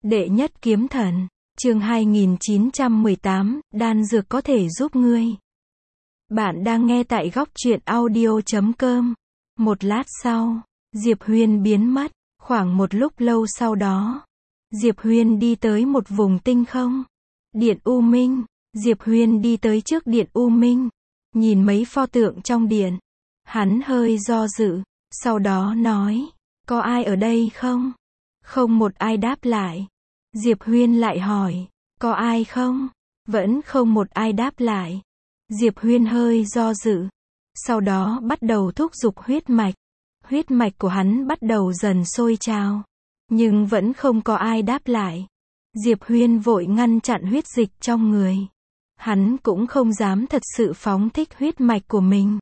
Đệ nhất kiếm thần, chương 2918, đan dược có thể giúp ngươi. Bạn đang nghe tại góc truyện audio.com. Một lát sau, Diệp Huyên biến mất. Khoảng một lúc lâu sau đó, Diệp Huyên đi tới một vùng tinh không. Điện U Minh. Diệp Huyên đi tới trước điện U Minh, nhìn mấy pho tượng trong điện. Hắn hơi do dự, sau đó nói, có ai ở đây không? Không một ai đáp lại. Diệp Huyên lại hỏi, có ai không? Vẫn không một ai đáp lại. Diệp Huyên hơi do dự, sau đó bắt đầu thúc giục huyết mạch. Huyết mạch của hắn bắt đầu dần sôi trào, nhưng vẫn không có ai đáp lại. Diệp Huyên vội ngăn chặn huyết dịch trong người. Hắn cũng không dám thật sự phóng thích huyết mạch của mình,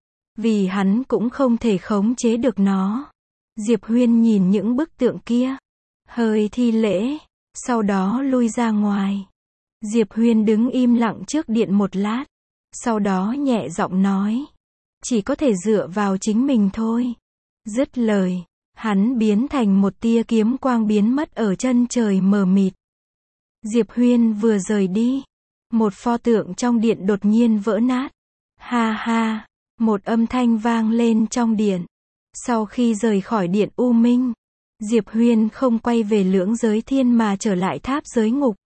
vì hắn cũng không thể khống chế được nó. Diệp Huyên nhìn những bức tượng kia, hơi thi lễ, sau đó lui ra ngoài. Diệp Huyên đứng im lặng trước điện một lát, sau đó nhẹ giọng nói, chỉ có thể dựa vào chính mình thôi. Dứt lời, hắn biến thành một tia kiếm quang biến mất ở chân trời mờ mịt. Diệp Huyên vừa rời đi, một pho tượng trong điện đột nhiên vỡ nát. Ha ha, một âm thanh vang lên trong điện. Sau khi rời khỏi điện U Minh, Diệp Huyên không quay về lưỡng giới thiên mà trở lại tháp giới ngục.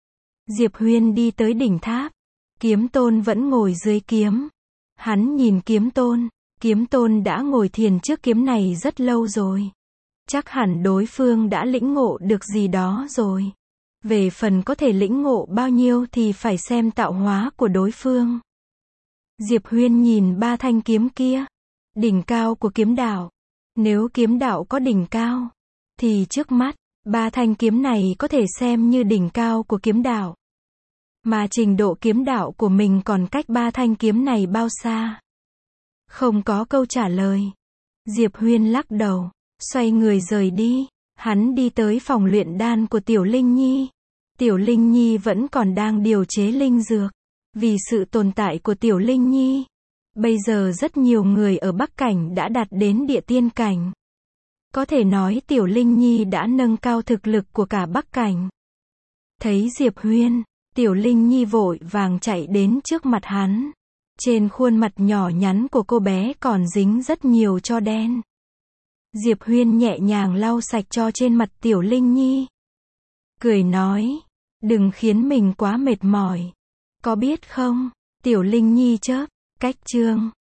Diệp Huyên đi tới đỉnh tháp, Kiếm Tôn vẫn ngồi dưới kiếm. Hắn nhìn Kiếm Tôn đã ngồi thiền trước kiếm này rất lâu rồi. Chắc hẳn đối phương đã lĩnh ngộ được gì đó rồi. Về phần có thể lĩnh ngộ bao nhiêu thì phải xem tạo hóa của đối phương. Diệp Huyên nhìn ba thanh kiếm kia, đỉnh cao của kiếm đạo. Nếu kiếm đạo có đỉnh cao, thì trước mắt, ba thanh kiếm này có thể xem như đỉnh cao của kiếm đạo. Mà trình độ kiếm đạo của mình còn cách ba thanh kiếm này bao xa? Không có câu trả lời. Diệp Huyên lắc đầu, xoay người rời đi. Hắn đi tới phòng luyện đan của Tiểu Linh Nhi. Tiểu Linh Nhi vẫn còn đang điều chế linh dược. Vì sự tồn tại của Tiểu Linh Nhi, bây giờ rất nhiều người ở Bắc Cảnh đã đạt đến địa tiên cảnh. Có thể nói Tiểu Linh Nhi đã nâng cao thực lực của cả Bắc Cảnh. Thấy Diệp Huyên, Tiểu Linh Nhi vội vàng chạy đến trước mặt hắn. Trên khuôn mặt nhỏ nhắn của cô bé còn dính rất nhiều tro đen. Diệp Huyên nhẹ nhàng lau sạch tro trên mặt Tiểu Linh Nhi, cười nói, đừng khiến mình quá mệt mỏi. Có biết không? Tiểu Linh Nhi chớp, cách chương